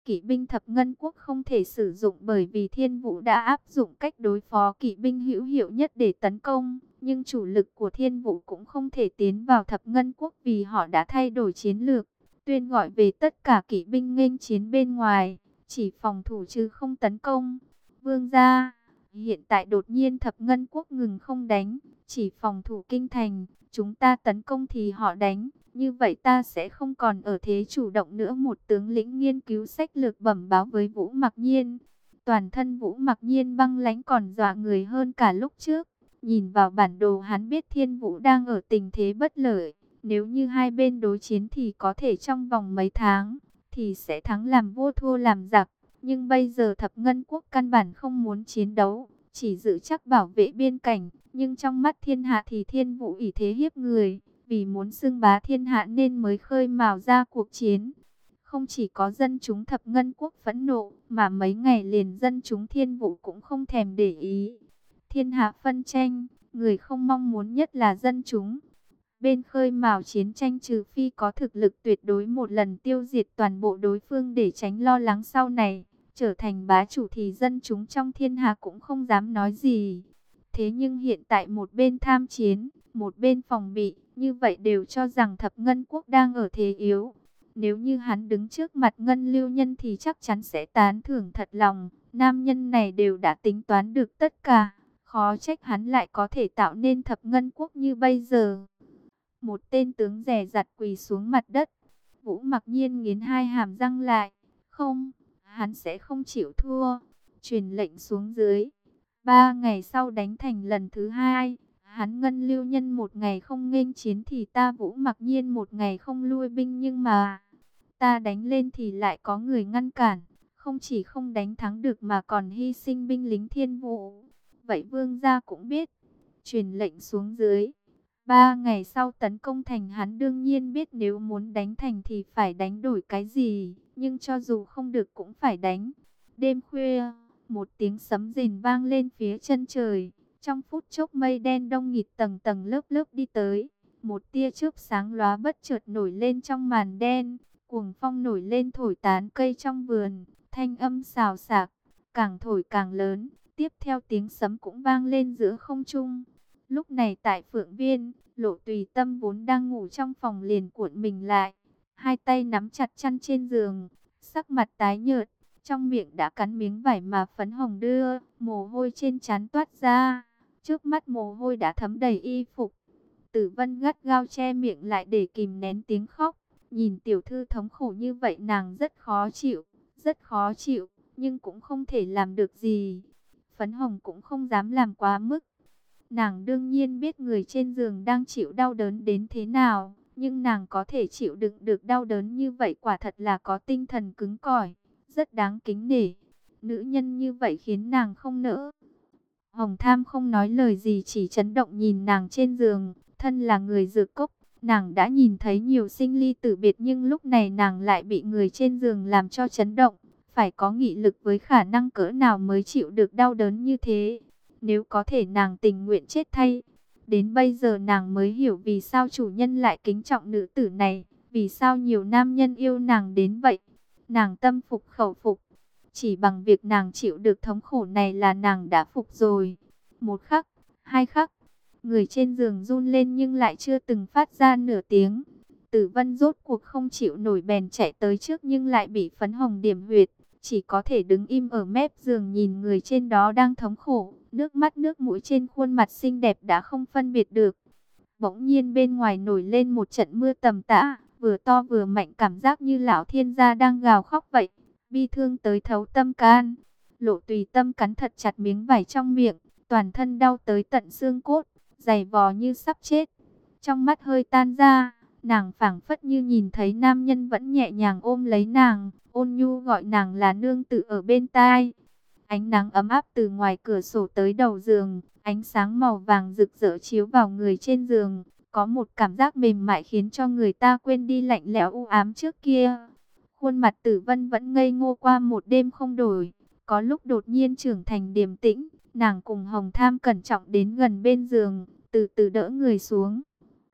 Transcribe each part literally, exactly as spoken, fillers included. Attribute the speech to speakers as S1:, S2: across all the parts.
S1: kỵ binh thập ngân quốc không thể sử dụng bởi vì Thiên Vũ đã áp dụng cách đối phó kỵ binh hữu hiệu nhất để tấn công. Nhưng chủ lực của Thiên Vũ cũng không thể tiến vào thập ngân quốc vì họ đã thay đổi chiến lược, tuyên gọi về tất cả kỵ binh nghênh chiến bên ngoài, chỉ phòng thủ chứ không tấn công. Vương gia, hiện tại đột nhiên thập ngân quốc ngừng không đánh, chỉ phòng thủ kinh thành, chúng ta tấn công thì họ đánh. Như vậy ta sẽ không còn ở thế chủ động nữa. Một tướng lĩnh nghiên cứu sách lược bẩm báo với Vũ Mặc Nhiên. Toàn thân Vũ Mặc Nhiên băng lãnh còn dọa người hơn cả lúc trước. Nhìn vào bản đồ hắn biết Thiên Vũ đang ở tình thế bất lợi. Nếu như hai bên đối chiến thì có thể trong vòng mấy tháng thì sẽ thắng làm vua thua làm giặc. Nhưng bây giờ thập ngân quốc căn bản không muốn chiến đấu, chỉ giữ chắc bảo vệ biên cảnh. Nhưng trong mắt thiên hạ thì Thiên Vũ ỷ thế hiếp người, vì muốn xưng bá thiên hạ nên mới khơi mào ra cuộc chiến. Không chỉ có dân chúng thập ngân quốc phẫn nộ, mà mấy ngày liền dân chúng Thiên Vũ cũng không thèm để ý. Thiên hạ phân tranh, người không mong muốn nhất là dân chúng. Bên khơi mào chiến tranh trừ phi có thực lực tuyệt đối một lần tiêu diệt toàn bộ đối phương để tránh lo lắng sau này trở thành bá chủ thì dân chúng trong thiên hạ cũng không dám nói gì. Thế nhưng hiện tại một bên tham chiến, một bên phòng bị, như vậy đều cho rằng thập ngân quốc đang ở thế yếu. Nếu như hắn đứng trước mặt Ngân Lưu Nhân thì chắc chắn sẽ tán thưởng thật lòng. Nam nhân này đều đã tính toán được tất cả, khó trách hắn lại có thể tạo nên thập ngân quốc như bây giờ. Một tên tướng rẻ rặt quỳ xuống mặt đất. Vũ Mặc Nhiên nghiến hai hàm răng lại. Không, hắn sẽ không chịu thua. Truyền lệnh xuống dưới. Ba ngày sau đánh thành lần thứ hai. Hắn Ngân Lưu Nhân một ngày không nghênh chiến thì ta Vũ Mặc Nhiên một ngày không lui binh. Nhưng mà ta đánh lên thì lại có người ngăn cản. Không chỉ không đánh thắng được mà còn hy sinh binh lính Thiên Vũ. Vậy vương gia cũng biết. Truyền lệnh xuống dưới. Ba ngày sau tấn công thành, hắn đương nhiên biết nếu muốn đánh thành thì phải đánh đổi cái gì. Nhưng cho dù không được cũng phải đánh. Đêm khuya, một tiếng sấm rền vang lên phía chân trời. Trong phút chốc mây đen đông nghịt tầng tầng lớp lớp đi tới. Một tia chớp sáng lóa bất chợt nổi lên trong màn đen. Cuồng phong nổi lên thổi tán cây trong vườn. Thanh âm xào xạc, càng thổi càng lớn. Tiếp theo tiếng sấm cũng vang lên giữa không trung. Lúc này tại Phượng Viên, Lộ Tùy Tâm vốn đang ngủ trong phòng liền cuộn mình lại. Hai tay nắm chặt chăn trên giường, sắc mặt tái nhợt, trong miệng đã cắn miếng vải mà phấn hồng đưa, mồ hôi trên trán toát ra. Trước mắt mồ hôi đã thấm đầy y phục. Tử Vân gắt gao che miệng lại để kìm nén tiếng khóc. Nhìn tiểu thư thống khổ như vậy nàng rất khó chịu, rất khó chịu, nhưng cũng không thể làm được gì. Phấn hồng cũng không dám làm quá mức. Nàng đương nhiên biết người trên giường đang chịu đau đớn đến thế nào, nhưng nàng có thể chịu đựng được đau đớn như vậy quả thật là có tinh thần cứng cỏi, rất đáng kính nể. Nữ nhân như vậy khiến nàng không nỡ. Hồng Tham không nói lời gì, chỉ chấn động nhìn nàng trên giường. Thân là người dược cốc, nàng đã nhìn thấy nhiều sinh ly tử biệt, nhưng lúc này nàng lại bị người trên giường làm cho chấn động. Phải có nghị lực với khả năng cỡ nào mới chịu được đau đớn như thế. Nếu có thể nàng tình nguyện chết thay. Đến bây giờ nàng mới hiểu vì sao chủ nhân lại kính trọng nữ tử này. Vì sao nhiều nam nhân yêu nàng đến vậy. Nàng tâm phục khẩu phục. Chỉ bằng việc nàng chịu được thống khổ này là nàng đã phục rồi. Một khắc, hai khắc. Người trên giường run lên nhưng lại chưa từng phát ra nửa tiếng. Tử Vân rốt cuộc không chịu nổi bèn chạy tới trước nhưng lại bị phấn hồng điểm huyệt. Chỉ có thể đứng im ở mép giường nhìn người trên đó đang thống khổ. Nước mắt nước mũi trên khuôn mặt xinh đẹp đã không phân biệt được. Bỗng nhiên bên ngoài nổi lên một trận mưa tầm tã, vừa to vừa mạnh, cảm giác như lão thiên gia đang gào khóc vậy. Bi thương tới thấu tâm can. Lộ Tùy Tâm cắn thật chặt miếng vải trong miệng, toàn thân đau tới tận xương cốt, giày vò như sắp chết. Trong mắt hơi tan ra, nàng phảng phất như nhìn thấy nam nhân vẫn nhẹ nhàng ôm lấy nàng, ôn nhu gọi nàng là nương tự ở bên tai. Ánh nắng ấm áp từ ngoài cửa sổ tới đầu giường, ánh sáng màu vàng rực rỡ chiếu vào người trên giường, có một cảm giác mềm mại khiến cho người ta quên đi lạnh lẽo u ám trước kia. Khuôn mặt Tử Vân vẫn ngây ngô qua một đêm không đổi, có lúc đột nhiên trưởng thành điềm tĩnh. Nàng cùng Hồng Tham cẩn trọng đến gần bên giường, từ từ đỡ người xuống.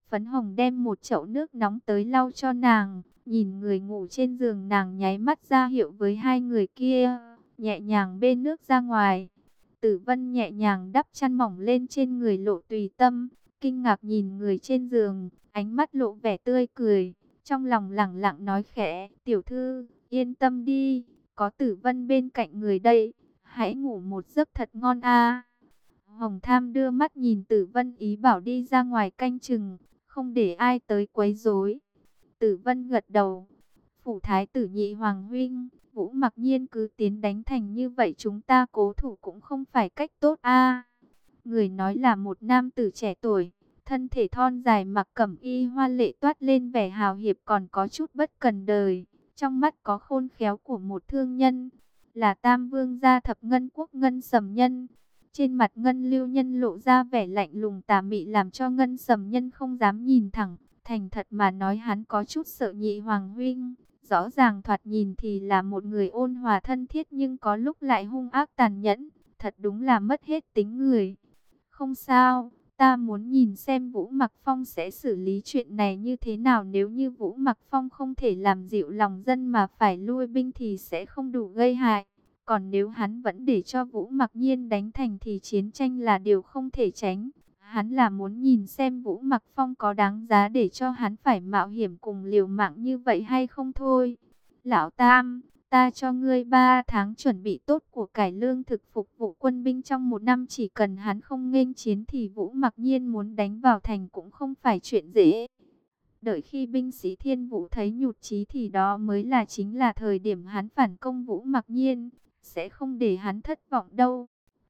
S1: Phấn Hồng đem một chậu nước nóng tới lau cho nàng, nhìn người ngủ trên giường, nàng nháy mắt ra hiệu với hai người kia, nhẹ nhàng bê nước ra ngoài. Tử Vân nhẹ nhàng đắp chăn mỏng lên trên người Lộ Tùy Tâm, kinh ngạc nhìn người trên giường, ánh mắt lộ vẻ tươi cười, trong lòng lẳng lặng nói khẽ, tiểu thư, yên tâm đi, có Tử Vân bên cạnh người đây, hãy ngủ một giấc thật ngon a. Hồng Tham đưa mắt nhìn Tử Vân, ý bảo đi ra ngoài canh chừng, không để ai tới quấy rối. Tử Vân gật đầu. Phủ thái tử Nhị Hoàng huynh, Vũ Mặc Nhiên cứ tiến đánh thành như vậy, chúng ta cố thủ cũng không phải cách tốt a. Người nói là một nam tử trẻ tuổi, thân thể thon dài, mặc cẩm y hoa lệ, toát lên vẻ hào hiệp, còn có chút bất cần đời, trong mắt có khôn khéo của một thương nhân, là Tam Vương gia Thập Ngân Quốc Ngân Sầm Nhân. Trên mặt Ngân Lưu Nhân lộ ra vẻ lạnh lùng tà mị, làm cho Ngân Sầm Nhân không dám nhìn thẳng. Thành thật mà nói, hắn có chút sợ Nhị Hoàng huynh. Rõ ràng thoạt nhìn thì là một người ôn hòa thân thiết, nhưng có lúc lại hung ác tàn nhẫn, thật đúng là mất hết tính người. Không sao, ta muốn nhìn xem Vũ Mặc Phong sẽ xử lý chuyện này như thế nào. Nếu như Vũ Mặc Phong không thể làm dịu lòng dân mà phải lui binh thì sẽ không đủ gây hại. Còn nếu hắn vẫn để cho Vũ Mặc Nhiên đánh thành thì chiến tranh là điều không thể tránh. Hắn là muốn nhìn xem Vũ Mặc Phong có đáng giá để cho hắn phải mạo hiểm cùng liều mạng như vậy hay không thôi. Lão Tam, ta cho ngươi ba tháng chuẩn bị tốt của cải lương thực phục vụ quân binh trong một năm. Chỉ cần hắn không nghênh chiến thì Vũ Mặc Nhiên muốn đánh vào thành cũng không phải chuyện dễ. Đợi khi binh sĩ Thiên Vũ thấy nhụt chí thì đó mới là chính là thời điểm hắn phản công Vũ Mặc Nhiên. Sẽ không để hắn thất vọng đâu.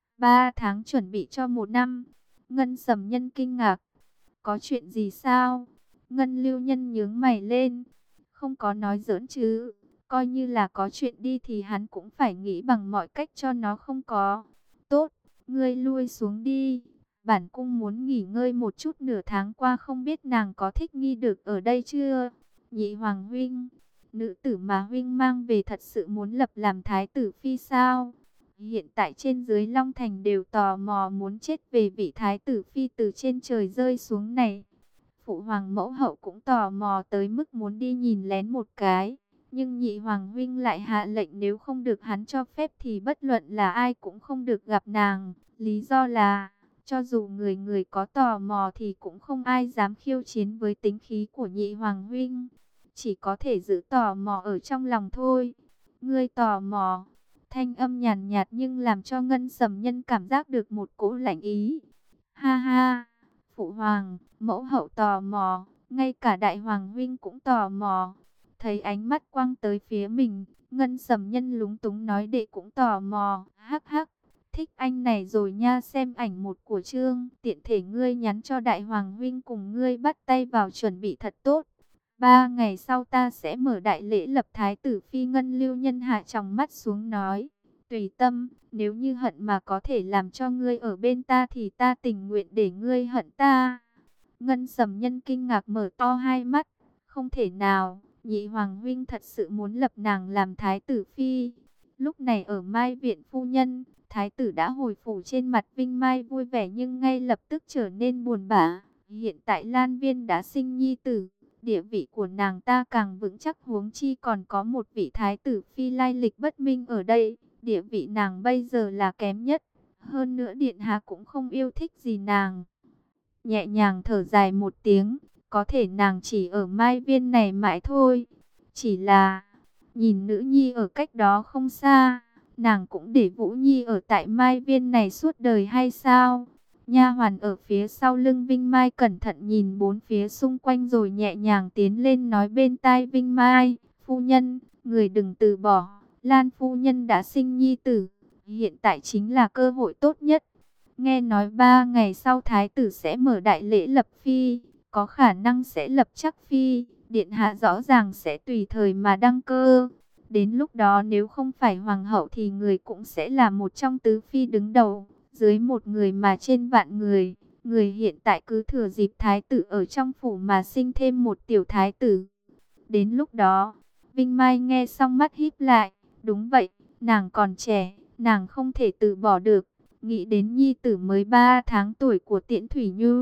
S1: Ba tháng chuẩn bị cho một năm. Ngân Sầm Nhân kinh ngạc. Có chuyện gì sao? Ngân Lưu Nhân nhướng mày lên. Không có nói giỡn chứ. Coi như là có chuyện đi thì hắn cũng phải nghĩ bằng mọi cách cho nó không có. Tốt, ngươi lui xuống đi. Bản cung muốn nghỉ ngơi một chút, nửa tháng qua không biết nàng có thích nghi được ở đây chưa? Nhị Hoàng huynh, nữ tử mà huynh mang về thật sự muốn lập làm thái tử phi sao? Hiện tại trên dưới Long Thành đều tò mò muốn chết về vị thái tử phi từ trên trời rơi xuống này. Phụ hoàng mẫu hậu cũng tò mò tới mức muốn đi nhìn lén một cái. Nhưng Nhị Hoàng huynh lại hạ lệnh nếu không được hắn cho phép thì bất luận là ai cũng không được gặp nàng. Lý do là, cho dù người người có tò mò thì cũng không ai dám khiêu chiến với tính khí của Nhị Hoàng huynh. Chỉ có thể giữ tò mò ở trong lòng thôi. Ngươi tò mò. Thanh âm nhàn nhạt nhưng làm cho Ngân Sầm Nhân cảm giác được một cỗ lạnh ý. Ha ha, phụ hoàng, mẫu hậu tò mò, ngay cả đại hoàng huynh cũng tò mò. Thấy ánh mắt quăng tới phía mình, Ngân Sầm Nhân lúng túng nói đệ cũng tò mò. Hắc hắc, thích anh này rồi nha, xem ảnh một của Trương, tiện thể ngươi nhắn cho đại hoàng huynh cùng ngươi bắt tay vào chuẩn bị thật tốt. Ba ngày sau ta sẽ mở đại lễ lập thái tử phi. Ngân Lưu Nhân hạ tròng mắt xuống nói, Tùy Tâm, nếu như hận mà có thể làm cho ngươi ở bên ta thì ta tình nguyện để ngươi hận ta. Ngân Sầm Nhân kinh ngạc mở to hai mắt, không thể nào, Nhị Hoàng huynh thật sự muốn lập nàng làm thái tử phi. Lúc này ở Mai Viện phu nhân, thái tử đã hồi phủ, trên mặt Vinh Mai vui vẻ nhưng ngay lập tức trở nên buồn bã. Hiện tại Lan Viên đã sinh nhi tử, địa vị của nàng ta càng vững chắc, huống chi còn có một vị thái tử phi lai lịch bất minh ở đây, địa vị nàng bây giờ là kém nhất. Hơn nữa điện hạ cũng không yêu thích gì nàng. Nhẹ nhàng thở dài một tiếng, có thể nàng chỉ ở Mai Viên này mãi thôi. Chỉ là, nhìn nữ nhi ở cách đó không xa, nàng cũng để Vũ Nhi ở tại Mai Viên này suốt đời hay sao? Nha hoàn ở phía sau lưng Vinh Mai cẩn thận nhìn bốn phía xung quanh rồi nhẹ nhàng tiến lên nói bên tai Vinh Mai, phu nhân, người đừng từ bỏ, Lan phu nhân đã sinh nhi tử, hiện tại chính là cơ hội tốt nhất. Nghe nói ba ngày sau thái tử sẽ mở đại lễ lập phi, có khả năng sẽ lập chắc phi, điện hạ rõ ràng sẽ tùy thời mà đăng cơ. Đến lúc đó nếu không phải hoàng hậu thì người cũng sẽ là một trong tứ phi đứng đầu. Dưới một người mà trên vạn người, người hiện tại cứ thừa dịp thái tử ở trong phủ mà sinh thêm một tiểu thái tử. Đến lúc đó, Vinh Mai nghe xong mắt híp lại, đúng vậy, nàng còn trẻ, nàng không thể từ bỏ được. Nghĩ đến nhi tử mới ba tháng tuổi của Tiễn Thủy Nhu,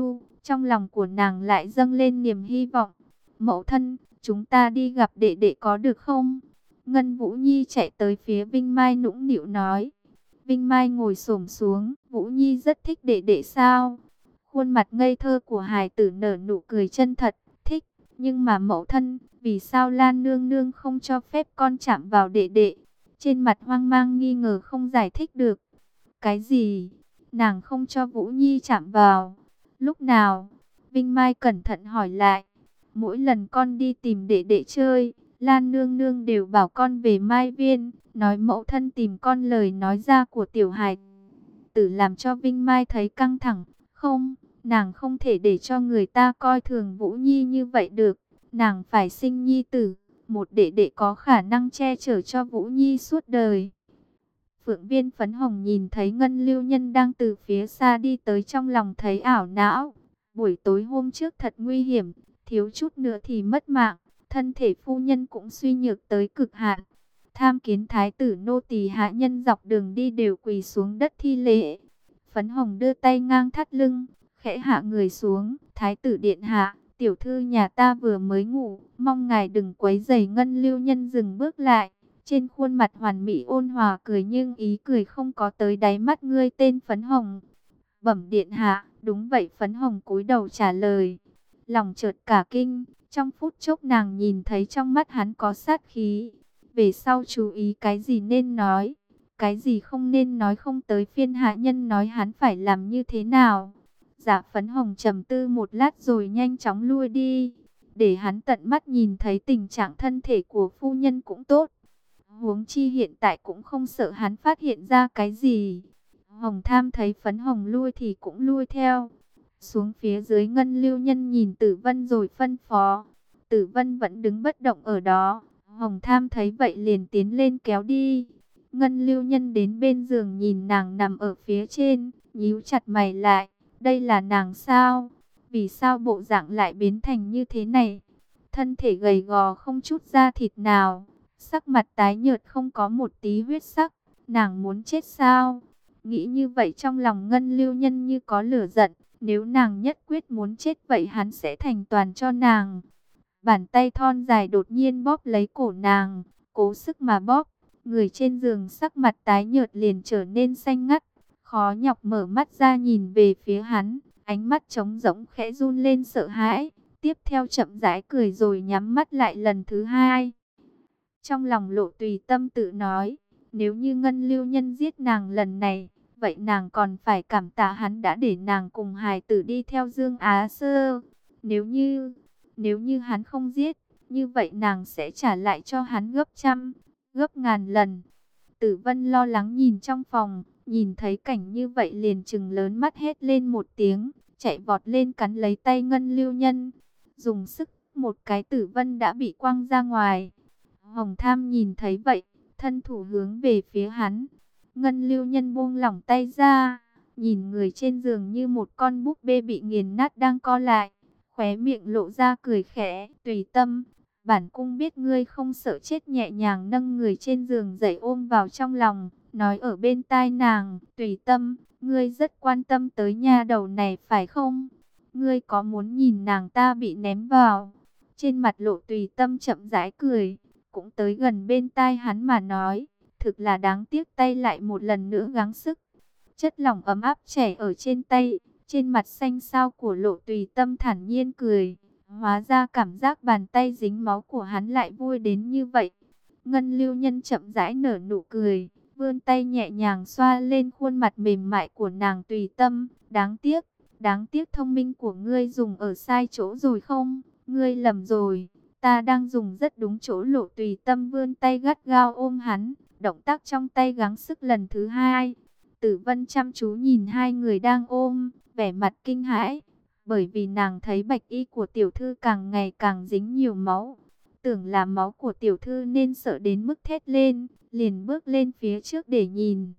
S1: Trong lòng của nàng lại dâng lên niềm hy vọng. Mẫu thân, chúng ta đi gặp đệ đệ có được không? Ngân Vũ Nhi chạy tới phía Vinh Mai nũng nịu nói. Vinh Mai ngồi xổm xuống, Vũ Nhi rất thích đệ đệ sao? Khuôn mặt ngây thơ của hài tử nở nụ cười chân thật, thích, nhưng mà mẫu thân, vì sao Lan nương nương không cho phép con chạm vào đệ đệ? Trên mặt hoang mang nghi ngờ không giải thích được. Cái gì? Nàng không cho Vũ Nhi chạm vào? Lúc nào? Vinh Mai cẩn thận hỏi lại. Mỗi lần con đi tìm đệ đệ chơi, Lan nương nương đều bảo con về Mai Viên, nói mẫu thân tìm con, lời nói ra của tiểu hài tử làm cho Vinh Mai thấy căng thẳng. Không, nàng không thể để cho người ta coi thường Vũ Nhi như vậy được. Nàng phải sinh nhi tử, một đệ đệ có khả năng che chở cho Vũ Nhi suốt đời. Phượng Viên phấn hồng nhìn thấy Ngân Lưu Nhân đang từ phía xa đi tới, trong lòng thấy ảo não. Buổi tối hôm trước thật nguy hiểm, thiếu chút nữa thì mất mạng. Thân thể phu nhân cũng suy nhược tới cực hạn. Tham kiến thái tử, nô tỳ hạ nhân dọc đường đi đều quỳ xuống đất thi lễ. Phấn hồng đưa tay ngang thắt lưng, khẽ hạ người xuống. Thái tử điện hạ, tiểu thư nhà ta vừa mới ngủ, mong ngài đừng quấy rầy. Ngân Lưu Nhân dừng bước lại, trên khuôn mặt hoàn mỹ ôn hòa cười, nhưng ý cười không có tới đáy mắt. Ngươi tên Phấn Hồng? Bẩm điện hạ. Đúng vậy. Phấn Hồng cúi đầu trả lời. Lòng chợt cả kinh, trong phút chốc nàng nhìn thấy trong mắt hắn có sát khí. Về sau chú ý cái gì nên nói, cái gì không nên nói, không tới phiên hạ nhân nói hắn phải làm như thế nào. Dạ. Phấn Hồng trầm tư một lát rồi nhanh chóng lui đi, để hắn tận mắt nhìn thấy tình trạng thân thể của phu nhân cũng tốt. Huống chi hiện tại cũng không sợ hắn phát hiện ra cái gì. Hồng Tham thấy Phấn Hồng lui thì cũng lui theo. Xuống phía dưới, Ngân Lưu Nhân nhìn Tử Vân rồi phân phó. Tử Vân vẫn đứng bất động ở đó. Hồng Tham thấy vậy liền tiến lên kéo đi. Ngân Lưu Nhân đến bên giường nhìn nàng nằm ở phía trên, nhíu chặt mày lại. Đây là nàng sao? Vì sao bộ dạng lại biến thành như thế này? Thân thể gầy gò không chút da thịt nào, sắc mặt tái nhợt không có một tí huyết sắc. Nàng muốn chết sao? Nghĩ như vậy trong lòng Ngân Lưu Nhân như có lửa giận. Nếu nàng nhất quyết muốn chết vậy hắn sẽ thành toàn cho nàng. Bàn tay thon dài đột nhiên bóp lấy cổ nàng, cố sức mà bóp. Người trên giường sắc mặt tái nhợt liền trở nên xanh ngắt, khó nhọc mở mắt ra nhìn về phía hắn, ánh mắt trống rỗng khẽ run lên sợ hãi. Tiếp theo chậm rãi cười rồi nhắm mắt lại lần thứ hai. Trong lòng Lộ Tùy Tâm tự nói, nếu như Ngân Lưu Nhân giết nàng lần này, vậy nàng còn phải cảm tạ hắn đã để nàng cùng hài tử đi theo Dương Á Sơ. Nếu như, nếu như hắn không giết, như vậy nàng sẽ trả lại cho hắn gấp trăm, gấp ngàn lần. Tử Vân lo lắng nhìn trong phòng, nhìn thấy cảnh như vậy liền trừng lớn mắt hét lên một tiếng, chạy vọt lên cắn lấy tay Ngân Lưu Nhân. Dùng sức một cái, Tử Vân đã bị quăng ra ngoài. Hồng Tham nhìn thấy vậy, thân thủ hướng về phía hắn. Ngân Lưu Nhân buông lỏng tay ra, nhìn người trên giường như một con búp bê bị nghiền nát đang co lại, khóe miệng lộ ra cười khẽ. Tùy Tâm, bản cung biết ngươi không sợ chết, nhẹ nhàng nâng người trên giường dậy ôm vào trong lòng, nói ở bên tai nàng. Tùy Tâm, ngươi rất quan tâm tới nha đầu này phải không? Ngươi có muốn nhìn nàng ta bị ném vào? Trên mặt Lộ Tùy Tâm chậm rãi cười, cũng tới gần bên tai hắn mà nói. Thực là đáng tiếc, tay lại một lần nữa gắng sức. Chất lỏng ấm áp chảy ở trên tay, trên mặt xanh xao của Lộ Tùy Tâm thản nhiên cười. Hóa ra cảm giác bàn tay dính máu của hắn lại vui đến như vậy. Ngân Lưu Nhân chậm rãi nở nụ cười, vươn tay nhẹ nhàng xoa lên khuôn mặt mềm mại của nàng. Tùy Tâm, đáng tiếc, đáng tiếc thông minh của ngươi dùng ở sai chỗ rồi không? Ngươi lầm rồi, ta đang dùng rất đúng chỗ. Lộ Tùy Tâm vươn tay gắt gao ôm hắn, động tác trong tay gắng sức lần thứ hai. Tử Vân chăm chú nhìn hai người đang ôm, vẻ mặt kinh hãi, bởi vì nàng thấy bạch y của tiểu thư càng ngày càng dính nhiều máu. Tưởng là máu của tiểu thư nên sợ đến mức thét lên, liền bước lên phía trước để nhìn.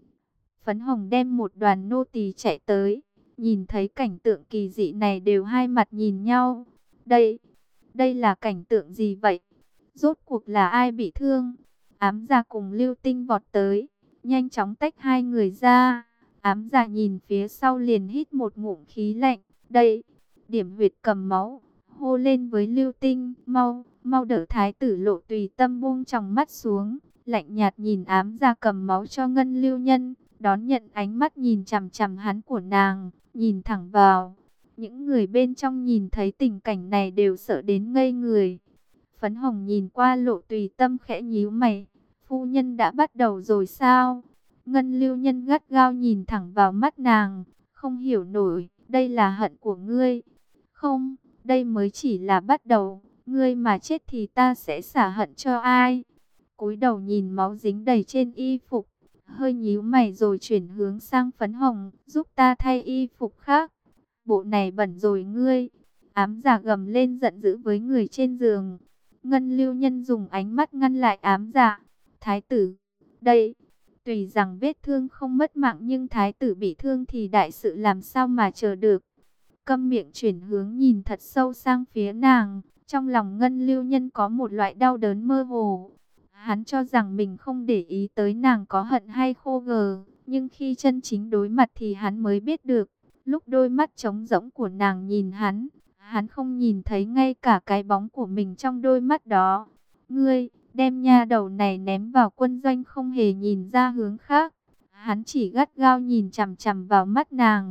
S1: Phấn Hồng đem một đoàn nô tỳ chạy tới, nhìn thấy cảnh tượng kỳ dị này đều hai mặt nhìn nhau. Đây, đây là cảnh tượng gì vậy? Rốt cuộc là ai bị thương? Ám Gia cùng Lưu Tinh vọt tới, nhanh chóng tách hai người ra. Ám Gia nhìn phía sau liền hít một ngụm khí lạnh. Đây, điểm huyệt cầm máu, hô lên với Lưu Tinh, mau, mau đỡ thái tử. Lộ Tùy Tâm buông tròng mắt xuống, lạnh nhạt nhìn Ám Gia cầm máu cho Ngân Lưu Nhân, đón nhận ánh mắt nhìn chằm chằm hắn của nàng, nhìn thẳng vào. Những người bên trong nhìn thấy tình cảnh này đều sợ đến ngây người. Phấn Hồng nhìn qua Lộ Tùy Tâm khẽ nhíu mày, phu nhân đã bắt đầu rồi sao? Ngân Lưu Nhân gắt gao nhìn thẳng vào mắt nàng, không hiểu nổi, đây là hận của ngươi. Không, đây mới chỉ là bắt đầu, ngươi mà chết thì ta sẽ xả hận cho ai? Cúi đầu nhìn máu dính đầy trên y phục, hơi nhíu mày rồi chuyển hướng sang Phấn Hồng, giúp ta thay y phục khác. Bộ này bẩn rồi ngươi. Ám Giả gầm lên giận dữ với người trên giường. Ngân Lưu Nhân dùng ánh mắt ngăn lại Ám Giả. Thái tử, đây, tuy rằng vết thương không mất mạng nhưng thái tử bị thương thì đại sự làm sao mà chờ được. Câm miệng, chuyển hướng nhìn thật sâu sang phía nàng. Trong lòng Ngân Lưu Nhân có một loại đau đớn mơ hồ. Hắn cho rằng mình không để ý tới nàng có hận hay khô gờ, nhưng khi chân chính đối mặt thì hắn mới biết được. Lúc đôi mắt trống rỗng của nàng nhìn hắn, hắn không nhìn thấy ngay cả cái bóng của mình trong đôi mắt đó. Ngươi, đem nha đầu này ném vào quân doanh, không hề nhìn ra hướng khác. Hắn chỉ gắt gao nhìn chằm chằm vào mắt nàng.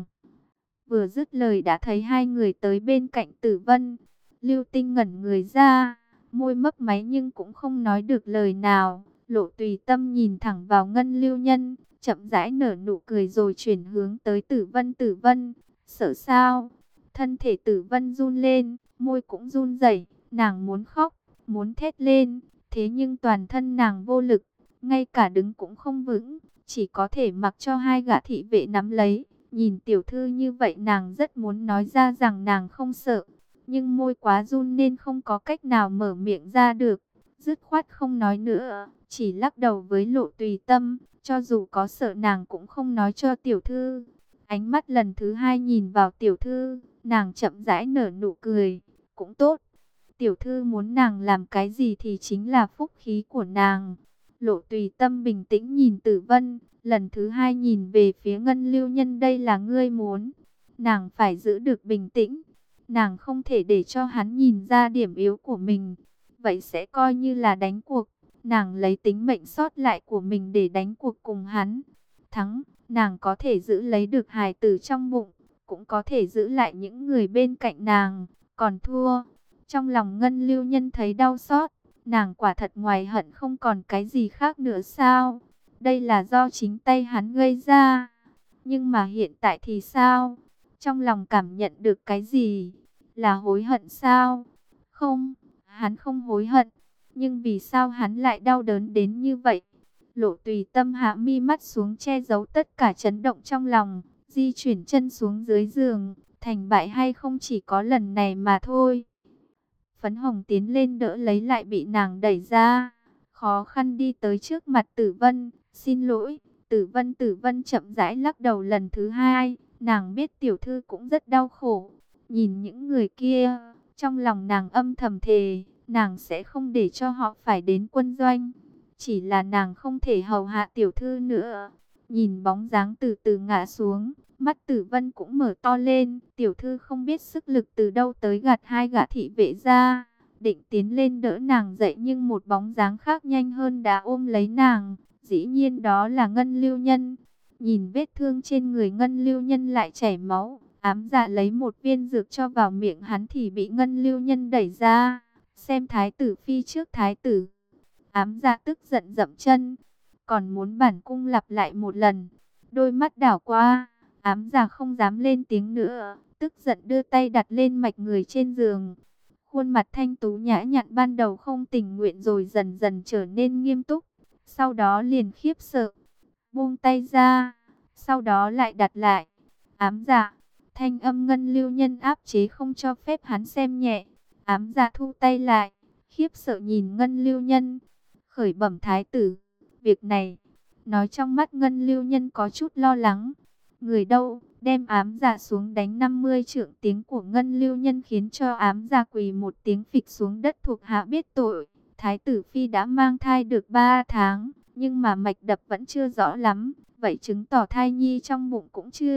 S1: Vừa dứt lời đã thấy hai người tới bên cạnh Tử Vân. Lưu Tinh ngẩn người ra, môi mấp máy nhưng cũng không nói được lời nào. Lộ Tùy Tâm nhìn thẳng vào Ngân Lưu Nhân, chậm rãi nở nụ cười rồi chuyển hướng tới Tử Vân. Tử Vân, sợ sao? Thân thể Tử Vân run lên, môi cũng run rẩy, nàng muốn khóc, muốn thét lên, thế nhưng toàn thân nàng vô lực, ngay cả đứng cũng không vững, chỉ có thể mặc cho hai gã thị vệ nắm lấy. Nhìn tiểu thư như vậy nàng rất muốn nói ra rằng nàng không sợ, nhưng môi quá run nên không có cách nào mở miệng ra được. Dứt khoát không nói nữa, chỉ lắc đầu với Lộ Tùy Tâm, cho dù có sợ nàng cũng không nói cho tiểu thư. Ánh mắt lần thứ hai nhìn vào tiểu thư, nàng chậm rãi nở nụ cười, cũng tốt. Tiểu thư muốn nàng làm cái gì thì chính là phúc khí của nàng. Lộ Tùy Tâm bình tĩnh nhìn Tử Vân, lần thứ hai nhìn về phía Ngân Lưu Nhân. Đây là ngươi muốn. Nàng phải giữ được bình tĩnh. Nàng không thể để cho hắn nhìn ra điểm yếu của mình. Vậy sẽ coi như là đánh cuộc. Nàng lấy tính mệnh sót lại của mình để đánh cuộc cùng hắn. Thắng, nàng có thể giữ lấy được hài tử trong bụng, cũng có thể giữ lại những người bên cạnh nàng. Còn thua, trong lòng Ngân Lưu Nhân thấy đau xót. Nàng quả thật ngoài hận không còn cái gì khác nữa sao? Đây là do chính tay hắn gây ra. Nhưng mà hiện tại thì sao? Trong lòng cảm nhận được cái gì? Là hối hận sao? Không, hắn không hối hận. Nhưng vì sao hắn lại đau đớn đến như vậy? Lộ Tùy Tâm hạ mi mắt xuống che giấu tất cả chấn động trong lòng. Di chuyển chân xuống dưới giường. Thành bại hay không chỉ có lần này mà thôi. Phấn Hồng tiến lên đỡ lấy lại bị nàng đẩy ra. Khó khăn đi tới trước mặt Tử Vân. Xin lỗi. Tử Vân Tử Vân chậm rãi lắc đầu lần thứ hai. Nàng biết tiểu thư cũng rất đau khổ. Nhìn những người kia, trong lòng nàng âm thầm thề, nàng sẽ không để cho họ phải đến quân doanh. Chỉ là nàng không thể hầu hạ tiểu thư nữa. Nhìn bóng dáng từ từ ngã xuống, mắt Tử Vân cũng mở to lên. Tiểu thư không biết sức lực từ đâu tới gạt hai gã thị vệ ra, định tiến lên đỡ nàng dậy, nhưng một bóng dáng khác nhanh hơn đã ôm lấy nàng. Dĩ nhiên đó là Ngân Lưu Nhân. Nhìn vết thương trên người Ngân Lưu Nhân lại chảy máu, Ám Dạ lấy một viên dược cho vào miệng hắn thì bị Ngân Lưu Nhân đẩy ra. Xem thái tử phi trước thái tử. Ám Dạ tức giận dậm chân, còn muốn bản cung lặp lại một lần. Đôi mắt đảo qua, Ám Dạ không dám lên tiếng nữa, tức giận đưa tay đặt lên mạch người trên giường. Khuôn mặt thanh tú nhã nhặn ban đầu không tình nguyện rồi dần dần trở nên nghiêm túc, sau đó liền khiếp sợ, buông tay ra, sau đó lại đặt lại. Ám Dạ, thanh âm Ngân Lưu Nhân áp chế không cho phép hắn xem nhẹ. Ám Dạ thu tay lại, khiếp sợ nhìn Ngân Lưu Nhân. Khởi bẩm thái tử, việc này, nói trong mắt Ngân Lưu Nhân có chút lo lắng. Người đâu, đem Ám Dạ xuống đánh năm mươi trượng. Tiếng của Ngân Lưu Nhân khiến cho Ám Dạ quỳ một tiếng phịch xuống đất. Thuộc hạ biết tội, thái tử phi đã mang thai được ba tháng, nhưng mà mạch đập vẫn chưa rõ lắm, vậy chứng tỏ thai nhi trong bụng cũng chưa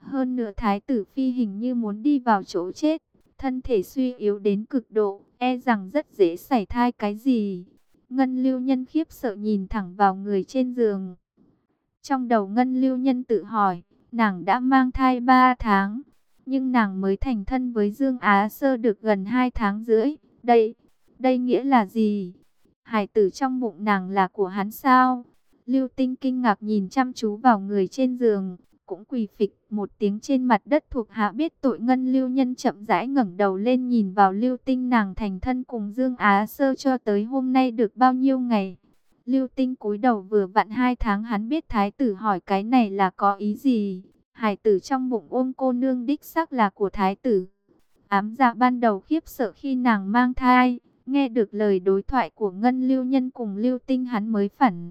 S1: Hơn nữa thái tử phi hình như muốn đi vào chỗ chết, thân thể suy yếu đến cực độ, e rằng rất dễ sảy thai cái gì. Ngân Lưu Nhân khiếp sợ nhìn thẳng vào người trên giường. Trong đầu Ngân Lưu Nhân tự hỏi, nàng đã mang thai ba tháng, nhưng nàng mới thành thân với Dương Á Sơ được gần hai tháng rưỡi. Đây, đây nghĩa là gì? Hải tử trong bụng nàng là của hắn sao? Lưu Tinh kinh ngạc nhìn chăm chú vào người trên giường, cũng quỳ phịch một tiếng trên mặt đất. Thuộc hạ biết tội. Ngân Lưu Nhân chậm rãi ngẩng đầu lên nhìn vào Lưu Tinh. Nàng thành thân cùng Dương Á Sơ cho tới hôm nay được bao nhiêu ngày? Lưu Tinh cúi đầu vừa vặn hai tháng. Hắn biết thái tử hỏi cái này là có ý gì. Hải tử trong bụng Ôn cô nương đích xác là của thái tử. Ám Dạ ban đầu khiếp sợ khi nàng mang thai, nghe được lời đối thoại của Ngân Lưu Nhân cùng Lưu Tinh hắn mới phản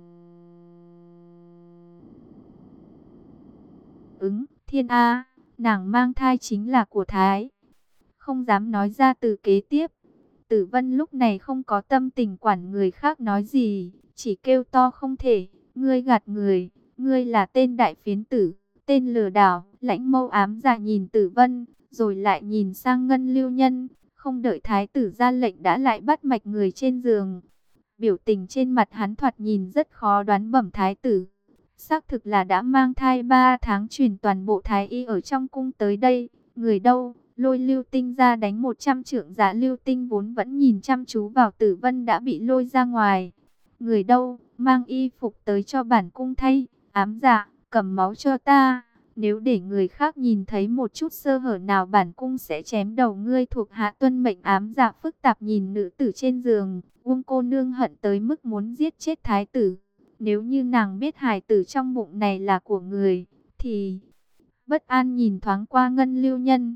S1: ứng. Thiên A, nàng mang thai chính là của thái. Không dám nói ra từ kế tiếp. Tử Vân lúc này không có tâm tình quản người khác nói gì, chỉ kêu to không thể, ngươi gạt người, ngươi là tên đại phiến tử, tên lừa đảo. Lãnh Mâu Ám Dạ nhìn Tử Vân, rồi lại nhìn sang Ngân Lưu Nhân, không đợi thái tử ra lệnh đã lại bắt mạch người trên giường. Biểu tình trên mặt hắn thoạt nhìn rất khó đoán. Bẩm thái tử, xác thực là đã mang thai ba tháng, chuyển toàn bộ thái y ở trong cung tới đây. Người đâu? Lôi Lưu Tinh ra đánh một trăm trượng. Dạ Lưu Tinh vốn vẫn nhìn chăm chú vào Tử Vân đã bị lôi ra ngoài. Người đâu? Mang y phục tới cho bản cung thay. Ám Dạ, cầm máu cho ta. Nếu để người khác nhìn thấy một chút sơ hở nào, bản cung sẽ chém đầu ngươi. Thuộc hạ tuân mệnh. Ám Dạ phức tạp nhìn nữ tử trên giường. Uông cô nương hận tới mức muốn giết chết thái tử. Nếu như nàng biết hài tử trong bụng này là của người, thì... Bất an nhìn thoáng qua Ngân Lưu Nhân.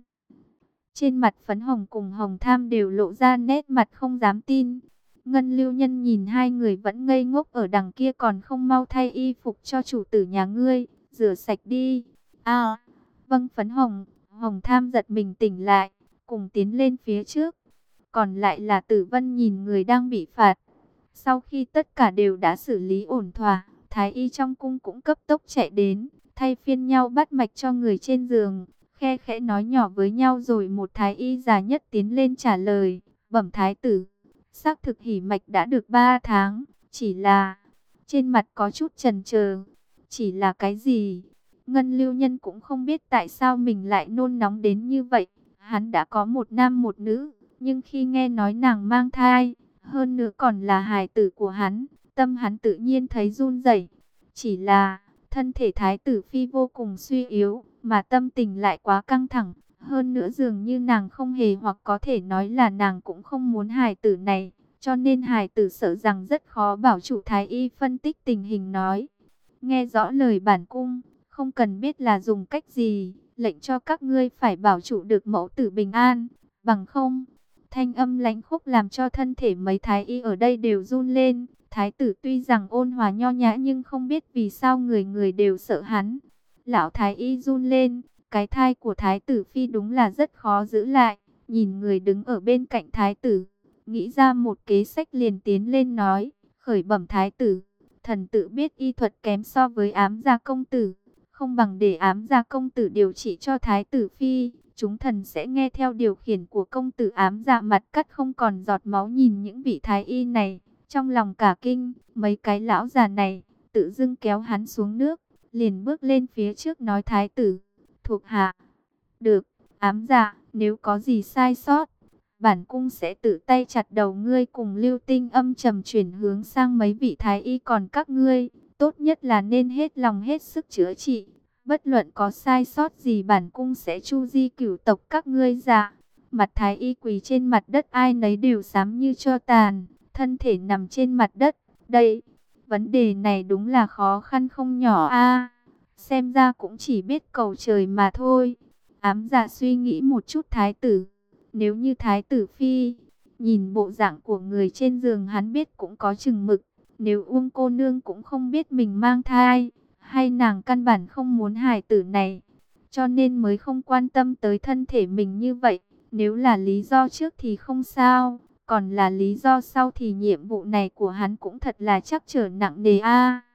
S1: Trên mặt phấn hồng cùng hồng tham đều lộ ra nét mặt không dám tin. Ngân Lưu Nhân nhìn hai người vẫn ngây ngốc ở đằng kia, còn không mau thay y phục cho chủ tử nhà ngươi, rửa sạch đi. À, vâng. Phấn hồng, hồng tham giật mình tỉnh lại, cùng tiến lên phía trước. Còn lại là Tử Vân nhìn người đang bị phạt. Sau khi tất cả đều đã xử lý ổn thỏa, thái y trong cung cũng cấp tốc chạy đến, thay phiên nhau bắt mạch cho người trên giường, khe khẽ nói nhỏ với nhau. Rồi một thái y già nhất tiến lên trả lời, bẩm thái tử, xác thực hỉ mạch đã được ba tháng, chỉ là... Trên mặt có chút chần chờ. Chỉ là cái gì? Ngân Lưu Nhân cũng không biết tại sao mình lại nôn nóng đến như vậy. Hắn đã có một nam một nữ, nhưng khi nghe nói nàng mang thai, hơn nữa còn là hài tử của hắn, tâm hắn tự nhiên thấy run rẩy. Chỉ là thân thể thái tử phi vô cùng suy yếu, mà tâm tình lại quá căng thẳng. Hơn nữa dường như nàng không hề, hoặc có thể nói là nàng cũng không muốn hài tử này, cho nên hài tử sợ rằng rất khó bảo trụ. Thái y phân tích tình hình nói, nghe rõ lời bản cung, không cần biết là dùng cách gì, lệnh cho các ngươi phải bảo trụ được mẫu tử bình an, bằng không... Thanh âm lãnh khốc làm cho thân thể mấy thái y ở đây đều run lên. Thái tử tuy rằng ôn hòa nho nhã, nhưng không biết vì sao người người đều sợ hắn. Lão thái y run lên, cái thai của thái tử phi đúng là rất khó giữ lại. Nhìn người đứng ở bên cạnh thái tử, nghĩ ra một kế sách liền tiến lên nói, khởi bẩm thái tử, thần tự biết y thuật kém so với Ám Gia công tử, không bằng để Ám Gia công tử điều trị cho thái tử phi. Chúng thần sẽ nghe theo điều khiển của công tử. Ám Dạ mặt cắt không còn giọt máu nhìn những vị thái y này, trong lòng cả kinh. Mấy cái lão già này tự dưng kéo hắn xuống nước, liền bước lên phía trước nói, thái tử, thuộc hạ. Được, Ám Dạ, nếu có gì sai sót, bản cung sẽ tự tay chặt đầu ngươi. Cùng Lưu Tinh âm trầm chuyển hướng sang mấy vị thái y, còn các ngươi, tốt nhất là nên hết lòng hết sức chữa trị. Bất luận có sai sót gì, bản cung sẽ chu di cửu tộc các ngươi ra. Mặt thái y quỳ trên mặt đất, ai nấy đều xám như tro tàn, thân thể nằm trên mặt đất. Đây, vấn đề này đúng là khó khăn không nhỏ a. Xem ra cũng chỉ biết cầu trời mà thôi. Ám Dạ suy nghĩ một chút. Thái tử, nếu như thái tử phi, nhìn bộ dạng của người trên giường hắn biết cũng có chừng mực. Nếu Uông cô nương cũng không biết mình mang thai, hay nàng căn bản không muốn hài tử này, cho nên mới không quan tâm tới thân thể mình như vậy. Nếu là lý do trước thì không sao, còn là lý do sau thì nhiệm vụ này của hắn cũng thật là trắc trở nặng nề a.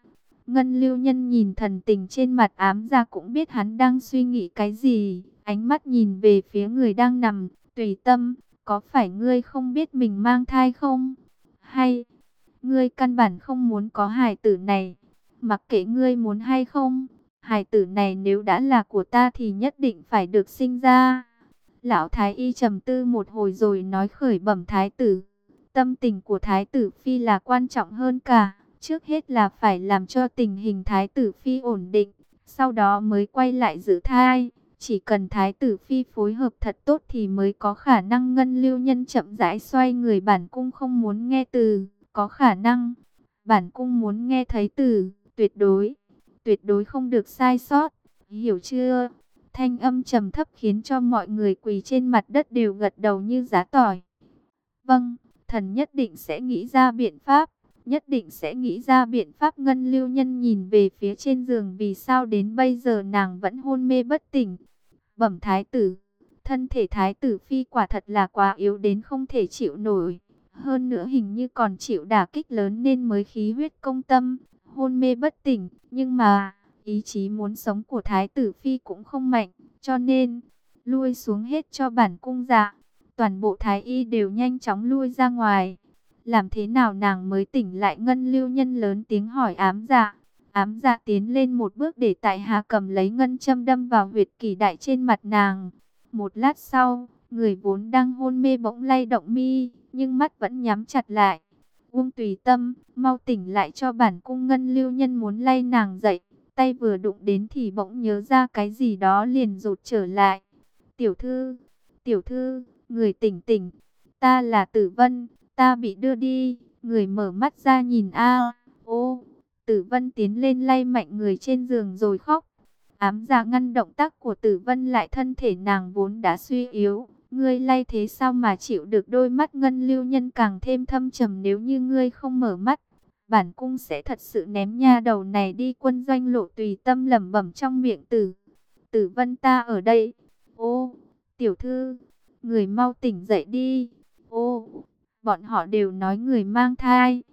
S1: Ngân Lưu Nhân nhìn thần tình trên mặt Ám Dạ cũng biết hắn đang suy nghĩ cái gì. Ánh mắt nhìn về phía người đang nằm. Tùy Tâm, có phải ngươi không biết mình mang thai không? Hay, ngươi căn bản không muốn có hài tử này? Mặc kệ ngươi muốn hay không, hài tử này nếu đã là của ta thì nhất định phải được sinh ra. Lão Thái Y trầm tư một hồi rồi nói khởi bẩm Thái tử. Tâm tình của Thái tử Phi là quan trọng hơn cả. Trước hết là phải làm cho tình hình Thái tử Phi ổn định, sau đó mới quay lại giữ thai. Chỉ cần Thái tử Phi phối hợp thật tốt thì mới có khả năng. Ngân Lưu Nhân chậm rãi xoay người. Bản cung không muốn nghe từ có khả năng. Bản cung muốn nghe thấy từ tuyệt đối. Tuyệt đối không được sai sót. Hiểu chưa? Thanh âm trầm thấp khiến cho mọi người quỳ trên mặt đất đều gật đầu như giá tỏi. Vâng, thần nhất định sẽ nghĩ ra biện pháp. Nhất định sẽ nghĩ ra biện pháp. Ngân Lưu Nhân nhìn về phía trên giường. Vì sao đến bây giờ nàng vẫn hôn mê bất tỉnh? Bẩm Thái tử, thân thể Thái tử Phi quả thật là quá yếu đến không thể chịu nổi. Hơn nữa hình như còn chịu đả kích lớn nên mới khí huyết công tâm, hôn mê bất tỉnh. Nhưng mà, ý chí muốn sống của Thái tử Phi cũng không mạnh, cho nên, lui xuống hết cho bản cung dạ. Toàn bộ Thái Y đều nhanh chóng lui ra ngoài. Làm thế nào nàng mới tỉnh lại? Ngân Lưu Nhân lớn tiếng hỏi Ám Dạ. Ám Dạ tiến lên một bước để tại hạ cầm lấy ngân châm đâm vào huyệt kỳ đại trên mặt nàng. Một lát sau, người vốn đang hôn mê bỗng lay động mi, nhưng mắt vẫn nhắm chặt lại. Uông Tùy Tâm, mau tỉnh lại cho bản cung. Ngân Lưu Nhân muốn lay nàng dậy, tay vừa đụng đến thì bỗng nhớ ra cái gì đó liền rụt trở lại. Tiểu thư, tiểu thư, người tỉnh tỉnh, ta là Tử Vân, ta bị đưa đi. Người mở mắt ra nhìn a, ô. Tử Vân tiến lên lay mạnh người trên giường rồi khóc. Ám Dạ ngăn động tác của Tử Vân lại, thân thể nàng vốn đã suy yếu. Ngươi lay thế sao mà chịu được? Đôi mắt Ngân Lưu Nhân càng thêm thâm trầm. Nếu như ngươi không mở mắt, bản cung sẽ thật sự ném nha đầu này đi. Quân doanh Lộ Tùy Tâm lẩm bẩm trong miệng. Tử Tử Vân, ta ở đây. Ô, tiểu thư, người mau tỉnh dậy đi. Ô, bọn họ đều nói người mang thai.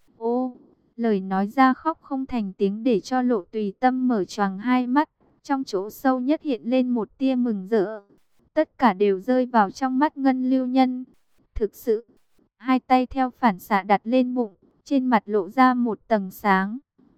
S1: Ô, lời nói ra khóc không thành tiếng để cho Lộ Tùy Tâm mở choàng hai mắt. Trong chỗ sâu nhất hiện lên một tia mừng rỡ. Tất cả đều rơi vào trong mắt Ngân Lưu Nhân. Thực sự, hai tay theo phản xạ đặt lên bụng, trên mặt lộ ra một tầng sáng.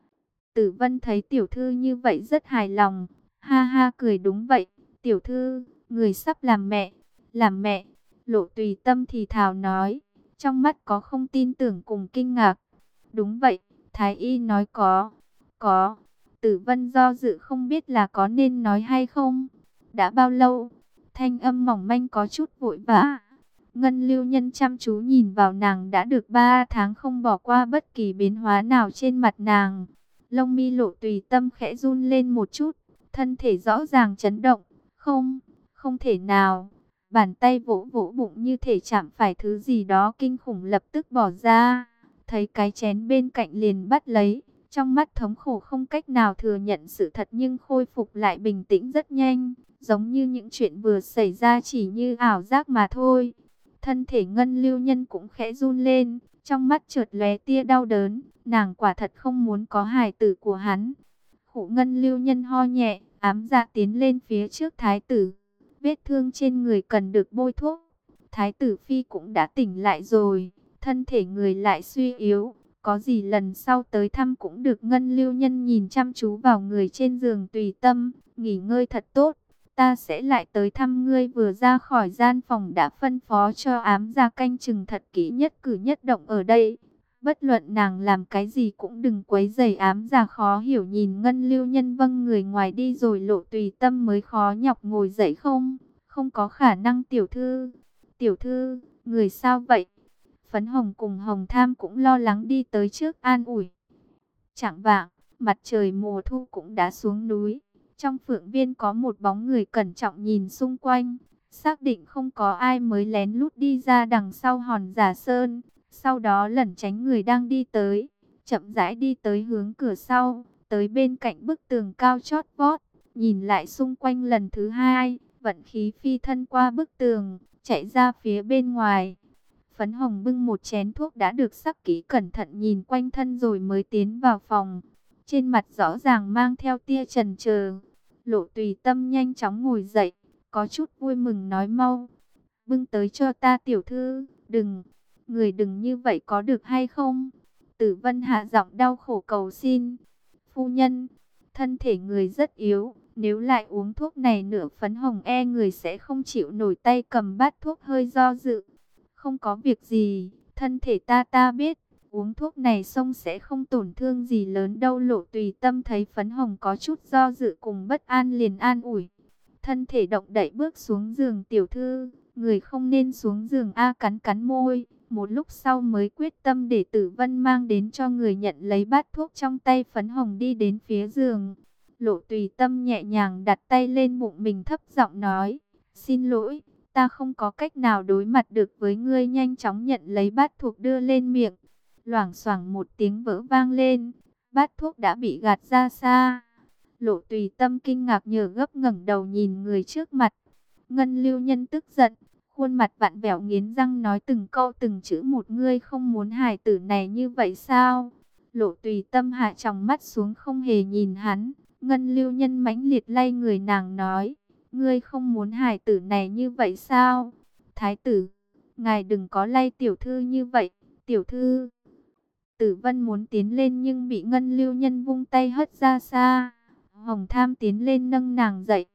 S1: Tử Vân thấy tiểu thư như vậy rất hài lòng, ha ha cười. Đúng vậy, tiểu thư, người sắp làm mẹ, làm mẹ. Lộ Tùy Tâm thì thào nói, trong mắt có không tin tưởng cùng kinh ngạc. Đúng vậy, Thái Y nói có, có. Tử Vân do dự không biết là có nên nói hay không. Đã bao lâu? Thanh âm mỏng manh có chút vội vã. Ngân Lưu Nhân chăm chú nhìn vào nàng. Đã được ba tháng, không bỏ qua bất kỳ biến hóa nào trên mặt nàng. Lông mi Lộ Tùy Tâm khẽ run lên một chút, thân thể rõ ràng chấn động. Không, không thể nào. Bàn tay vỗ vỗ bụng như thể chạm phải thứ gì đó kinh khủng, lập tức bỏ ra. Thấy cái chén bên cạnh liền bắt lấy. Trong mắt thống khổ không cách nào thừa nhận sự thật, nhưng khôi phục lại bình tĩnh rất nhanh. Giống như những chuyện vừa xảy ra chỉ như ảo giác mà thôi. Thân thể Ngân Lưu Nhân cũng khẽ run lên. Trong mắt chợt lóe tia đau đớn. Nàng quả thật không muốn có hài tử của hắn. Khổ. Ngân Lưu Nhân ho nhẹ. Ám Dạ tiến lên phía trước Thái tử. Vết thương trên người cần được bôi thuốc. Thái tử Phi cũng đã tỉnh lại rồi. Thân thể người lại suy yếu. Có gì lần sau tới thăm cũng được. Ngân Lưu Nhân nhìn chăm chú vào người trên giường. Tùy Tâm, nghỉ ngơi thật tốt. Ta sẽ lại tới thăm ngươi. Vừa ra khỏi gian phòng đã phân phó cho Ám Dạ canh chừng thật kỹ nhất cử nhất động ở đây. Bất luận nàng làm cái gì cũng đừng quấy rầy. Ám Dạ khó hiểu nhìn Ngân Lưu Nhân vâng người ngoài đi rồi. Lộ Tùy Tâm mới khó nhọc ngồi dậy. Không, không có khả năng. Tiểu thư, tiểu thư, người sao vậy? Phấn Hồng cùng Hồng Tham cũng lo lắng đi tới trước an ủi. Chạng vạng, mặt trời mùa thu cũng đã xuống núi. Trong phượng viên có một bóng người cẩn trọng nhìn xung quanh. Xác định không có ai mới lén lút đi ra đằng sau hòn Giả Sơn. Sau đó lẩn tránh người đang đi tới. Chậm rãi đi tới hướng cửa sau. Tới bên cạnh bức tường cao chót vót. Nhìn lại xung quanh lần thứ hai. Vận khí phi thân qua bức tường. Chạy ra phía bên ngoài. Phấn Hồng bưng một chén thuốc đã được sắc kỹ cẩn thận nhìn quanh thân rồi mới tiến vào phòng. trên mặt rõ ràng mang theo tia chần chờ. Lộ Tùy Tâm nhanh chóng ngồi dậy, có chút vui mừng nói mau, bưng tới cho ta tiểu thư. Đừng, người đừng như vậy có được hay không? Tử Vân hạ giọng đau khổ cầu xin. Phu nhân, thân thể người rất yếu, nếu lại uống thuốc này nửa phấn hồng e người sẽ không chịu nổi, tay cầm bát thuốc hơi do dự. Không có việc gì, thân thể ta ta biết, uống thuốc này xong sẽ không tổn thương gì lớn đâu. Lộ Tùy Tâm thấy phấn hồng có chút do dự cùng bất an liền an ủi. Thân thể động đậy bước xuống giường. Tiểu thư, người không nên xuống giường a. Cắn cắn môi, một lúc sau mới quyết tâm để Tử Vân mang đến cho người, nhận lấy bát thuốc trong tay phấn hồng đi đến phía giường. Lộ Tùy Tâm nhẹ nhàng đặt tay lên bụng mình, thấp giọng nói, xin lỗi, ta không có cách nào đối mặt được với ngươi. Nhanh chóng nhận lấy bát thuốc đưa lên miệng. Loảng xoảng một tiếng vỡ vang lên, bát thuốc đã bị gạt ra xa. Lộ Tùy Tâm kinh ngạc nhờ gấp ngẩng đầu nhìn người trước mặt. Ngân Lưu Nhân tức giận, khuôn mặt vặn vẹo nghiến răng nói từng câu từng chữ một. Ngươi không muốn hài tử này như vậy sao? Lộ Tùy Tâm hạ tròng mắt xuống không hề nhìn hắn. Ngân Lưu Nhân mãnh liệt lay người nàng nói, ngươi không muốn hài tử này như vậy sao? Thái tử, ngài đừng có lay tiểu thư như vậy. Tiểu thư. Tử Vân muốn tiến lên nhưng bị Ngân Lưu Nhân vung tay hất ra xa. Hồng Tham tiến lên nâng nàng dậy.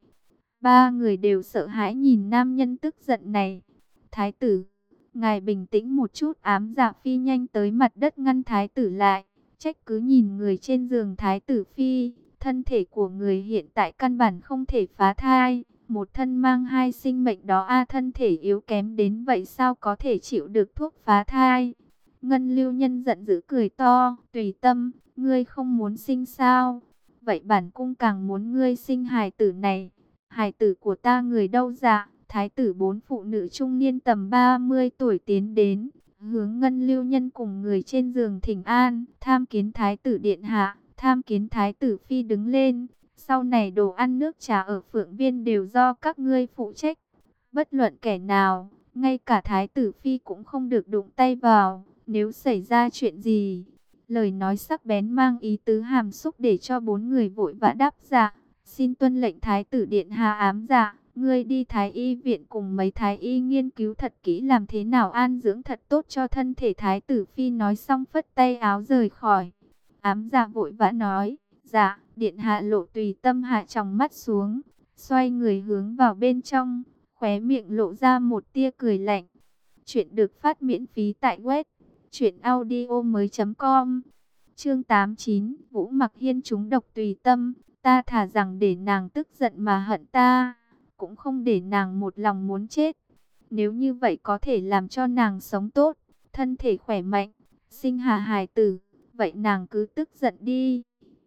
S1: Ba người đều sợ hãi nhìn nam nhân tức giận này. Thái tử, ngài bình tĩnh một chút. Ám Dạ Phi nhanh tới mặt đất ngăn thái tử lại. Trách cứ nhìn người trên giường. Thái tử Phi, thân thể của người hiện tại căn bản không thể phá thai. Một thân mang hai sinh mệnh đó a, thân thể yếu kém đến vậy sao có thể chịu được thuốc phá thai? Ngân Lưu Nhân giận dữ cười to, Tùy Tâm, ngươi không muốn sinh sao? Vậy bản cung càng muốn ngươi sinh hài tử này. Hài tử của ta người đâu dạ? Thái tử bốn phụ nữ trung niên tầm ba mươi tuổi tiến đến, hướng Ngân Lưu Nhân cùng người trên giường thỉnh an. Tham kiến thái tử điện hạ, tham kiến thái tử Phi đứng lên. Sau này đồ ăn nước trà ở Phượng Viên đều do các ngươi phụ trách. Bất luận kẻ nào, ngay cả thái tử Phi cũng không được đụng tay vào. Nếu xảy ra chuyện gì, lời nói sắc bén mang ý tứ hàm xúc để cho bốn người vội vã đáp dạ. Xin tuân lệnh thái tử điện hạ. Ám Dạ, ngươi đi thái y viện cùng mấy thái y nghiên cứu thật kỹ làm thế nào an dưỡng thật tốt cho thân thể. Thái tử Phi nói xong phất tay áo rời khỏi. Ám Dạ vội vã nói, dạ, điện hạ. Lộ Tùy Tâm hạ tròng mắt xuống, xoay người hướng vào bên trong, khóe miệng lộ ra một tia cười lạnh. Chuyện được phát miễn phí tại web truyện audio mới chấm com. Chương tám mươi chín, Vũ Mặc Hiên trúng độc. Tùy Tâm, ta thà rằng để nàng tức giận mà hận ta, cũng không để nàng một lòng muốn chết. Nếu như vậy có thể làm cho nàng sống tốt, thân thể khỏe mạnh, sinh hạ hài tử, vậy nàng cứ tức giận đi.